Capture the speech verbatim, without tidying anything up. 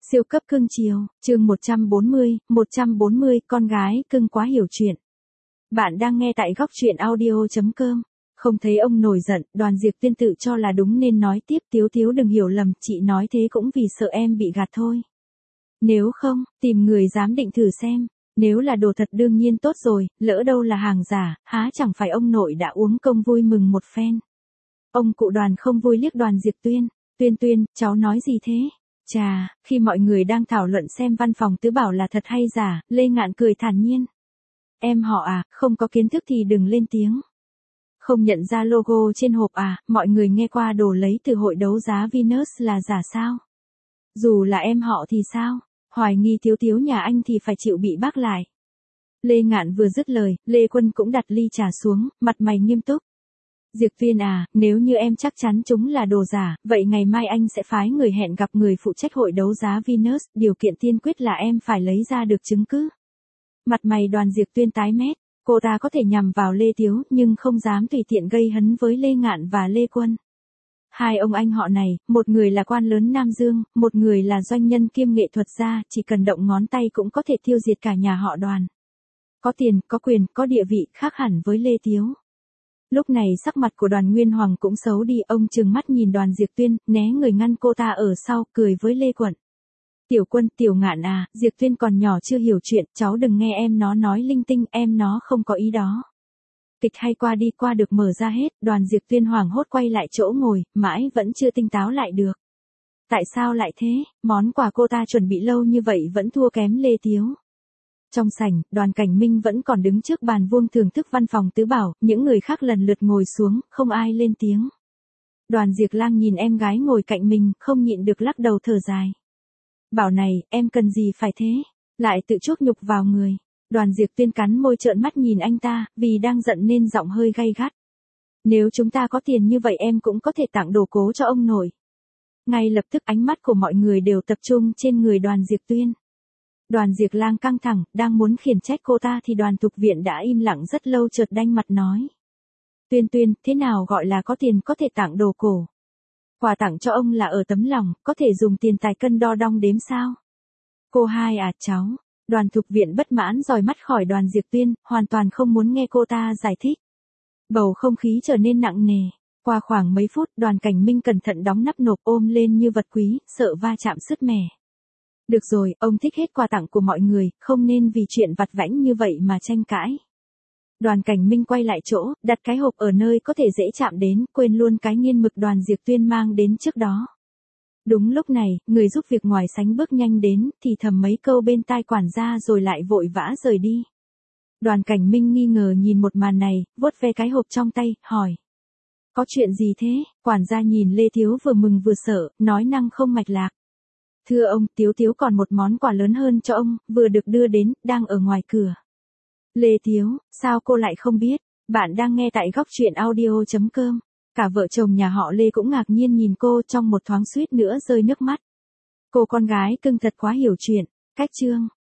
Siêu cấp cưng chiều, chương một trăm bốn mươi, một trăm bốn mươi, con gái cưng quá hiểu chuyện. Bạn đang nghe tại góc truyện audio chấm com. Không thấy ông nổi giận, Đoàn Diệp Tuyên tự cho là đúng nên nói tiếp, Tiếu Tiếu đừng hiểu lầm, chị nói thế cũng vì sợ em bị gạt thôi. Nếu không, tìm người giám định thử xem. Nếu là đồ thật đương nhiên tốt rồi, lỡ đâu là hàng giả, há chẳng phải ông nội đã uống công vui mừng một phen. Ông cụ Đoàn không vui liếc Đoàn Diệp Tuyên. Tuyên Tuyên, cháu nói gì thế? Chà, khi mọi người đang thảo luận xem văn phòng tứ bảo là thật hay giả, Lê Ngạn cười thản nhiên. Em họ à, không có kiến thức thì đừng lên tiếng. Không nhận ra logo trên hộp à, mọi người nghe qua đồ lấy từ hội đấu giá Venus là giả sao? Dù là em họ thì sao? Hoài nghi Tiếu Tiếu nhà anh thì phải chịu bị bác lại. Lê Ngạn vừa dứt lời, Lê Quân cũng đặt ly trà xuống, mặt mày nghiêm túc. Diệp Tuyên à, nếu như em chắc chắn chúng là đồ giả, vậy ngày mai anh sẽ phái người hẹn gặp người phụ trách hội đấu giá Venus, điều kiện tiên quyết là em phải lấy ra được chứng cứ. Mặt mày Đoàn Diệp Tuyên tái mét, cô ta có thể nhằm vào Lê Tiếu nhưng không dám tùy tiện gây hấn với Lê Ngạn và Lê Quân. Hai ông anh họ này, một người là quan lớn Nam Dương, một người là doanh nhân kiêm nghệ thuật gia, chỉ cần động ngón tay cũng có thể tiêu diệt cả nhà họ Đoàn. Có tiền, có quyền, có địa vị, khác hẳn với Lê Tiếu. Lúc này sắc mặt của Đoàn Nguyên Hoàng cũng xấu đi, ông trừng mắt nhìn Đoàn Diệp Tuyên, né người ngăn cô ta ở sau, cười với Lê Quận. Tiểu Quân, Tiểu Ngạn à, Diệp Tuyên còn nhỏ chưa hiểu chuyện, cháu đừng nghe em nó nói linh tinh, em nó không có ý đó. Kịch hay qua đi qua được mở ra hết, Đoàn Diệp Tuyên hoảng hốt quay lại chỗ ngồi, mãi vẫn chưa tinh táo lại được. Tại sao lại thế, món quà cô ta chuẩn bị lâu như vậy vẫn thua kém Lê Tiếu. Trong sảnh, Đoàn Cảnh Minh vẫn còn đứng trước bàn vuông thưởng thức văn phòng tứ bảo, những người khác lần lượt ngồi xuống, không ai lên tiếng. Đoàn Diệp Lang nhìn em gái ngồi cạnh mình, không nhịn được lắc đầu thở dài. Bảo này, em cần gì phải thế, lại tự chuốc nhục vào người. Đoàn Diệp Tuyên cắn môi trợn mắt nhìn anh ta, vì đang giận nên giọng hơi gay gắt. Nếu chúng ta có tiền như vậy em cũng có thể tặng đồ cố cho ông nội. Ngay lập tức ánh mắt của mọi người đều tập trung trên người Đoàn Diệp Tuyên. Đoàn Diệp Lang căng thẳng, đang muốn khiển trách cô ta thì Đoàn Thục Viện đã im lặng rất lâu chợt đanh mặt nói. Tuyên Tuyên, thế nào gọi là có tiền có thể tặng đồ cổ? Quà tặng cho ông là ở tấm lòng, có thể dùng tiền tài cân đo đong đếm sao? Cô hai à cháu? Đoàn Thục Viện bất mãn dòi mắt khỏi Đoàn Diệp Tuyên, hoàn toàn không muốn nghe cô ta giải thích. Bầu không khí trở nên nặng nề. Qua khoảng mấy phút, Đoàn Cảnh Minh cẩn thận đóng nắp nộp ôm lên như vật quý, sợ va chạm sứt mẻ. Được rồi, ông thích hết quà tặng của mọi người, không nên vì chuyện vặt vãnh như vậy mà tranh cãi. Đoàn Cảnh Minh quay lại chỗ, đặt cái hộp ở nơi có thể dễ chạm đến, quên luôn cái nghiên mực Đoàn Diệp Tuyên mang đến trước đó. Đúng lúc này, người giúp việc ngoài sánh bước nhanh đến, thì thầm mấy câu bên tai quản gia rồi lại vội vã rời đi. Đoàn Cảnh Minh nghi ngờ nhìn một màn này, vuốt ve cái hộp trong tay, hỏi. Có chuyện gì thế? Quản gia nhìn Lê Thiếu vừa mừng vừa sợ, nói năng không mạch lạc. Thưa ông, Tiếu Tiếu còn một món quà lớn hơn cho ông, vừa được đưa đến, đang ở ngoài cửa. Lê Thiếu, sao cô lại không biết? Bạn đang nghe tại góc truyện audio chấm com. Cả vợ chồng nhà họ Lê cũng ngạc nhiên nhìn cô, trong một thoáng suýt nữa rơi nước mắt. Cô con gái cưng thật quá hiểu chuyện. Cách chương.